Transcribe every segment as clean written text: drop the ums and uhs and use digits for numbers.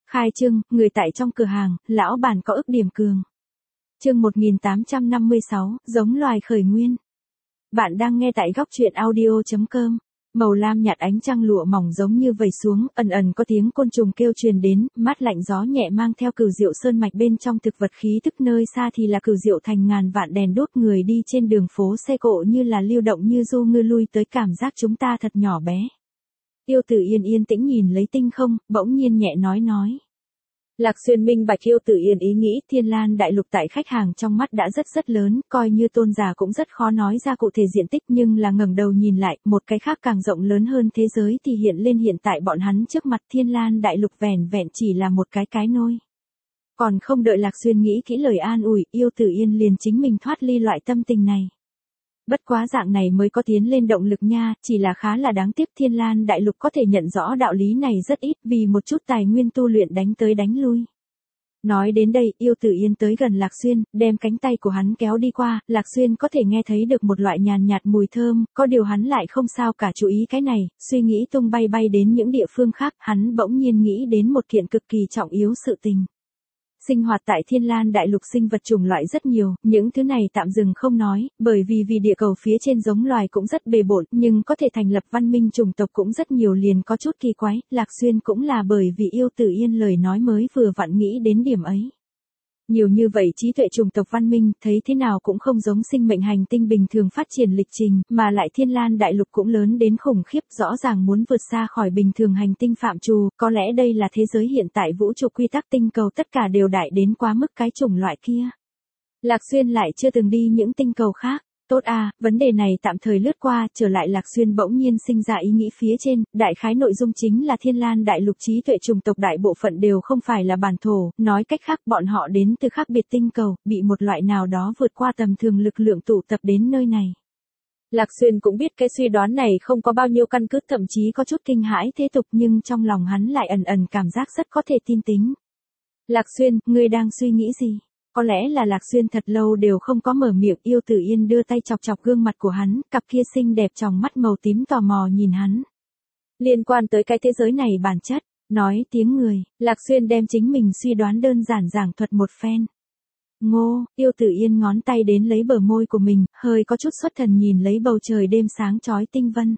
Khai trương, người tại trong cửa hàng, lão bản có ức điểm cường. Chương 1856, giống loài khởi nguyên. Bạn đang nghe tại góc truyện audio.com. Màu lam nhạt ánh trăng lụa mỏng giống như vẩy xuống, ẩn ẩn có tiếng côn trùng kêu truyền đến, mát lạnh gió nhẹ mang theo cửu diệu sơn mạch bên trong thực vật khí tức, nơi xa thì là cửu diệu thành ngàn vạn đèn đốt, người đi trên đường phố xe cộ như là lưu động như du ngư lui tới, cảm giác chúng ta thật nhỏ bé. Yêu Tử Yên yên tĩnh nhìn lấy tinh không, bỗng nhiên nhẹ nói. Lạc Xuyên minh bạch Yêu Tử Yên ý nghĩ, Thiên Lan đại lục tại khách hàng trong mắt đã rất lớn, coi như tôn giả cũng rất khó nói ra cụ thể diện tích, nhưng là ngẩng đầu nhìn lại, một cái khác càng rộng lớn hơn thế giới thì hiện lên hiện tại bọn hắn trước mặt. Thiên Lan đại lục vẻn vẹn chỉ là một cái nôi. Còn không đợi Lạc Xuyên nghĩ kỹ lời an ủi, Yêu Tử Yên liền chính mình thoát ly loại tâm tình này. Bất quá dạng này mới có tiến lên động lực nha, chỉ là khá là đáng tiếc, Thiên Lan đại lục có thể nhận rõ đạo lý này rất ít, vì một chút tài nguyên tu luyện đánh tới đánh lui. Nói đến đây, Yêu Tử Yên tới gần Lạc Xuyên, đem cánh tay của hắn kéo đi qua, Lạc Xuyên có thể nghe thấy được một loại nhàn nhạt mùi thơm, có điều hắn lại không sao cả chú ý cái này, suy nghĩ tung bay đến những địa phương khác, hắn bỗng nhiên nghĩ đến một kiện cực kỳ trọng yếu sự tình. Sinh hoạt tại Thiên Lan đại lục sinh vật chủng loại rất nhiều, những thứ này tạm dừng không nói, bởi vì địa cầu phía trên giống loài cũng rất bề bộn, nhưng có thể thành lập văn minh chủng tộc cũng rất nhiều, liền có chút kỳ quái. Lạc Xuyên cũng là bởi vì Yêu Tử Yên lời nói mới vừa vặn nghĩ đến điểm ấy. Nhiều như vậy trí tuệ chủng tộc văn minh, thấy thế nào cũng không giống sinh mệnh hành tinh bình thường phát triển lịch trình, mà lại Thiên Lan đại lục cũng lớn đến khủng khiếp, rõ ràng muốn vượt xa khỏi bình thường hành tinh phạm trù, có lẽ đây là thế giới hiện tại vũ trụ quy tắc tinh cầu tất cả đều đại đến quá mức cái chủng loại kia. Lạc Xuyên lại chưa từng đi những tinh cầu khác. Tốt à, vấn đề này tạm thời lướt qua, trở lại Lạc Xuyên bỗng nhiên sinh ra ý nghĩ phía trên, đại khái nội dung chính là Thiên Lan đại lục trí tuệ chủng tộc đại bộ phận đều không phải là bản thổ, nói cách khác bọn họ đến từ khác biệt tinh cầu, bị một loại nào đó vượt qua tầm thường lực lượng tụ tập đến nơi này. Lạc Xuyên cũng biết cái suy đoán này không có bao nhiêu căn cứ, thậm chí có chút kinh hãi thế tục, nhưng trong lòng hắn lại ẩn cảm giác rất có thể tin tính. Lạc Xuyên, ngươi đang suy nghĩ gì? Có lẽ là Lạc Xuyên thật lâu đều không có mở miệng, Yêu Tử Yên đưa tay chọc gương mặt của hắn, cặp kia xinh đẹp tròng mắt màu tím tò mò nhìn hắn. Liên quan tới cái thế giới này bản chất, nói tiếng người, Lạc Xuyên đem chính mình suy đoán đơn giản giảng thuật một phen. Ngô, Yêu Tử Yên ngón tay đến lấy bờ môi của mình, hơi có chút xuất thần nhìn lấy bầu trời đêm sáng chói tinh vân.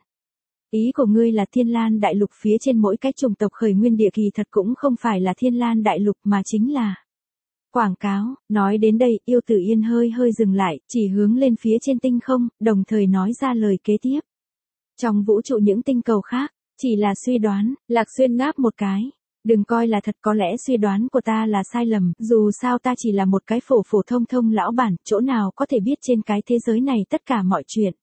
Ý của ngươi là Thiên Lan đại lục phía trên mỗi cái chủng tộc khởi nguyên địa kỳ thật cũng không phải là Thiên Lan đại lục mà chính là quảng cáo. Nói đến đây, Yêu Tử Yên hơi dừng lại, chỉ hướng lên phía trên tinh không, đồng thời nói ra lời kế tiếp. Trong vũ trụ những tinh cầu khác, chỉ là suy đoán. Lạc Xuyên ngáp một cái. Đừng coi là thật, có lẽ suy đoán của ta là sai lầm, dù sao ta chỉ là một cái phổ thông lão bản, chỗ nào có thể biết trên cái thế giới này tất cả mọi chuyện.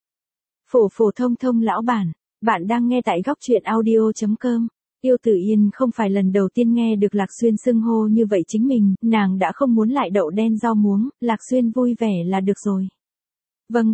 Phổ thông lão bản, bạn đang nghe tại góc truyện audio.com. Yêu Tử Yên không phải lần đầu tiên nghe được Lạc Xuyên xưng hô như vậy chính mình, nàng đã không muốn lại đậu đen rau muống, Lạc Xuyên vui vẻ là được rồi. Vâng,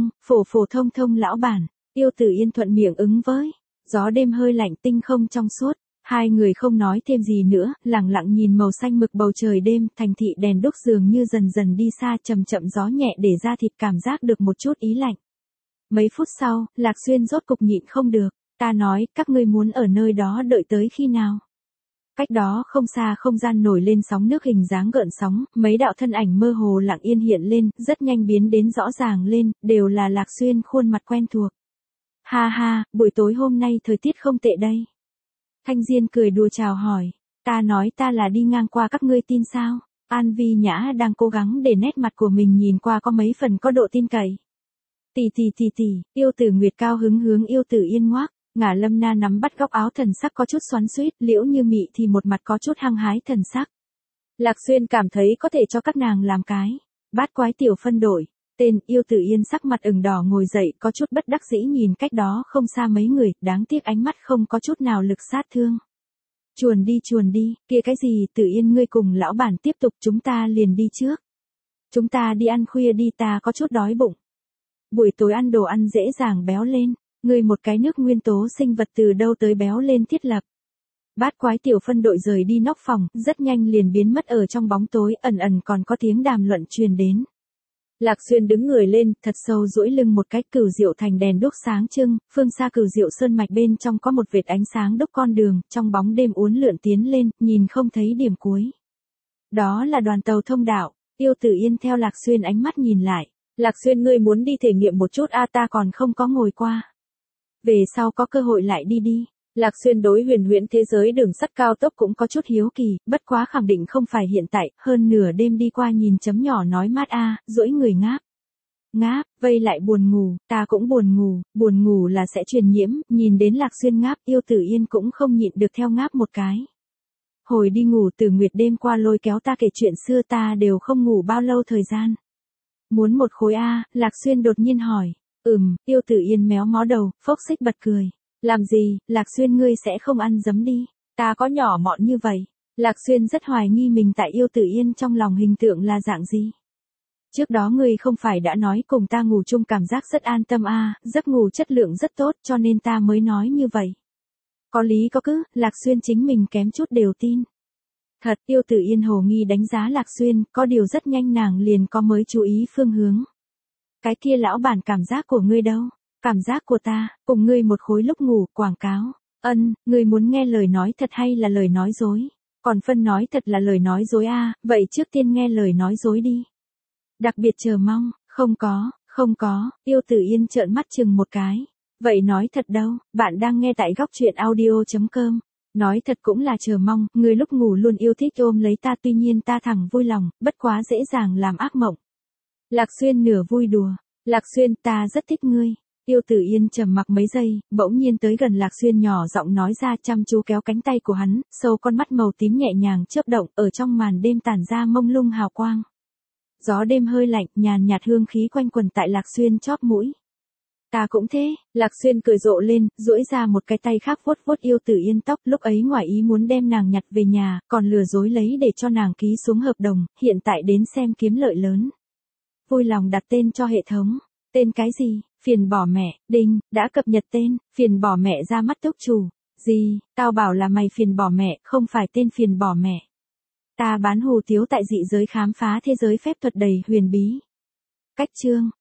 phổ thông lão bản, Yêu Tử Yên thuận miệng ứng với. Gió đêm hơi lạnh, tinh không trong suốt, hai người không nói thêm gì nữa, lặng lặng nhìn màu xanh mực bầu trời đêm, thành thị đèn đúc dường như dần đi xa, chậm gió nhẹ để da thịt cảm giác được một chút ý lạnh. Mấy phút sau, Lạc Xuyên rốt cục nhịn không được. Ta nói, các ngươi muốn ở nơi đó đợi tới khi nào? Cách đó không xa không gian nổi lên sóng nước hình dáng gợn sóng, mấy đạo thân ảnh mơ hồ lặng yên hiện lên, rất nhanh biến đến rõ ràng lên, đều là Lạc Xuyên khuôn mặt quen thuộc. Ha, buổi tối hôm nay thời tiết không tệ đây. Thanh Diên cười đùa chào hỏi, ta nói ta là đi ngang qua các ngươi tin sao? An Vi Nhã đang cố gắng để nét mặt của mình nhìn qua có mấy phần có độ tin cậy. Tỷ, Yêu Tử Nguyệt cao hứng hướng Yêu Tử Yên ngoác. Ngả Lâm Na nắm bắt góc áo, thần sắc có chút xoắn xuýt, Liễu Như Mị thì một mặt có chút hăng hái thần sắc. Lạc Xuyên cảm thấy có thể cho các nàng làm cái bát quái tiểu phân đội. Tên Yêu Tử Yên sắc mặt ửng đỏ ngồi dậy, có chút bất đắc dĩ nhìn cách đó không xa mấy người, đáng tiếc ánh mắt không có chút nào lực sát thương. Chuồn đi, kia cái gì, Tử Yên ngươi cùng lão bản tiếp tục, chúng ta liền đi trước. Chúng ta đi ăn khuya đi, ta có chút đói bụng. Buổi tối ăn đồ ăn dễ dàng béo lên. Ngươi một cái nước nguyên tố sinh vật từ đâu tới béo lên thiết lập. Bát quái tiểu phân đội rời đi nóc phòng, rất nhanh liền biến mất ở trong bóng tối, ẩn còn có tiếng đàm luận truyền đến. Lạc Xuyên đứng người lên, thật sâu duỗi lưng một cái, Cửu Diệu thành đèn đuốc sáng trưng, phương xa Cửu Diệu sơn mạch bên trong có một vệt ánh sáng đúc con đường, trong bóng đêm uốn lượn tiến lên, nhìn không thấy điểm cuối. Đó là đoàn tàu thông đạo. Tiêu Tử Yên theo Lạc Xuyên ánh mắt nhìn lại. Lạc Xuyên, ngươi muốn đi thể nghiệm một chút ta còn không có ngồi qua. Về sau có cơ hội lại đi đi. Lạc Xuyên đối huyền huyễn thế giới đường sắt cao tốc cũng có chút hiếu kỳ, bất quá khẳng định không phải hiện tại, hơn nửa đêm đi qua nhìn chấm nhỏ nói mát duỗi người ngáp. Ngáp, vây lại buồn ngủ, ta cũng buồn ngủ là sẽ truyền nhiễm, nhìn đến Lạc Xuyên ngáp, Tiêu Tử Yên cũng không nhịn được theo ngáp một cái. Hồi đi ngủ Tử Nguyệt đêm qua lôi kéo ta kể chuyện xưa ta đều không ngủ bao lâu thời gian. Muốn một khối Lạc Xuyên đột nhiên hỏi. Tiêu Tử Yên méo mó đầu, phốc xích bật cười. Làm gì, Lạc Xuyên ngươi sẽ không ăn giấm đi, ta có nhỏ mọn như vậy. Lạc Xuyên rất hoài nghi mình tại Tiêu Tử Yên trong lòng hình tượng là dạng gì. Trước đó ngươi không phải đã nói cùng ta ngủ chung cảm giác rất an tâm giấc ngủ chất lượng rất tốt cho nên ta mới nói như vậy. Có lý có cứ, Lạc Xuyên chính mình kém chút đều tin. Thật, Tiêu Tử Yên hồ nghi đánh giá Lạc Xuyên, có điều rất nhanh nàng liền có mới chú ý phương hướng. Cái kia lão bản cảm giác của ngươi đâu? Cảm giác của ta, cùng ngươi một khối lúc ngủ, quảng cáo. Ngươi muốn nghe lời nói thật hay là lời nói dối? Còn phân nói thật là lời nói dối vậy trước tiên nghe lời nói dối đi. Đặc biệt chờ mong, không có, Tiêu Tử Yên trợn mắt chừng một cái. Vậy nói thật đâu, bạn đang nghe tại góc truyện audio.com. Nói thật cũng là chờ mong, ngươi lúc ngủ luôn yêu thích ôm lấy ta tuy nhiên ta thẳng vui lòng, bất quá dễ dàng làm ác mộng. Lạc Xuyên nửa vui đùa. Lạc Xuyên, ta rất thích ngươi. Tiêu Tử Yên trầm mặc mấy giây, bỗng nhiên tới gần Lạc Xuyên nhỏ giọng nói ra chăm chú kéo cánh tay của hắn, sâu con mắt màu tím nhẹ nhàng chớp động ở trong màn đêm tản ra mông lung hào quang. Gió đêm hơi lạnh, nhàn nhạt hương khí quanh quẩn tại Lạc Xuyên chóp mũi. Ta cũng thế, Lạc Xuyên cười rộ lên, duỗi ra một cái tay khác vuốt vuốt Tiêu Tử Yên tóc, lúc ấy ngoài ý muốn đem nàng nhặt về nhà, còn lừa dối lấy để cho nàng ký xuống hợp đồng, hiện tại đến xem kiếm lợi lớn. Vui lòng đặt tên cho hệ thống. Tên cái gì? Phiền bỏ mẹ, đinh, đã cập nhật tên, phiền bỏ mẹ ra mắt túc chủ. Gì, tao bảo là mày phiền bỏ mẹ, không phải tên phiền bỏ mẹ. Ta bán hủ tiếu tại dị giới khám phá thế giới phép thuật đầy huyền bí. Cách chương.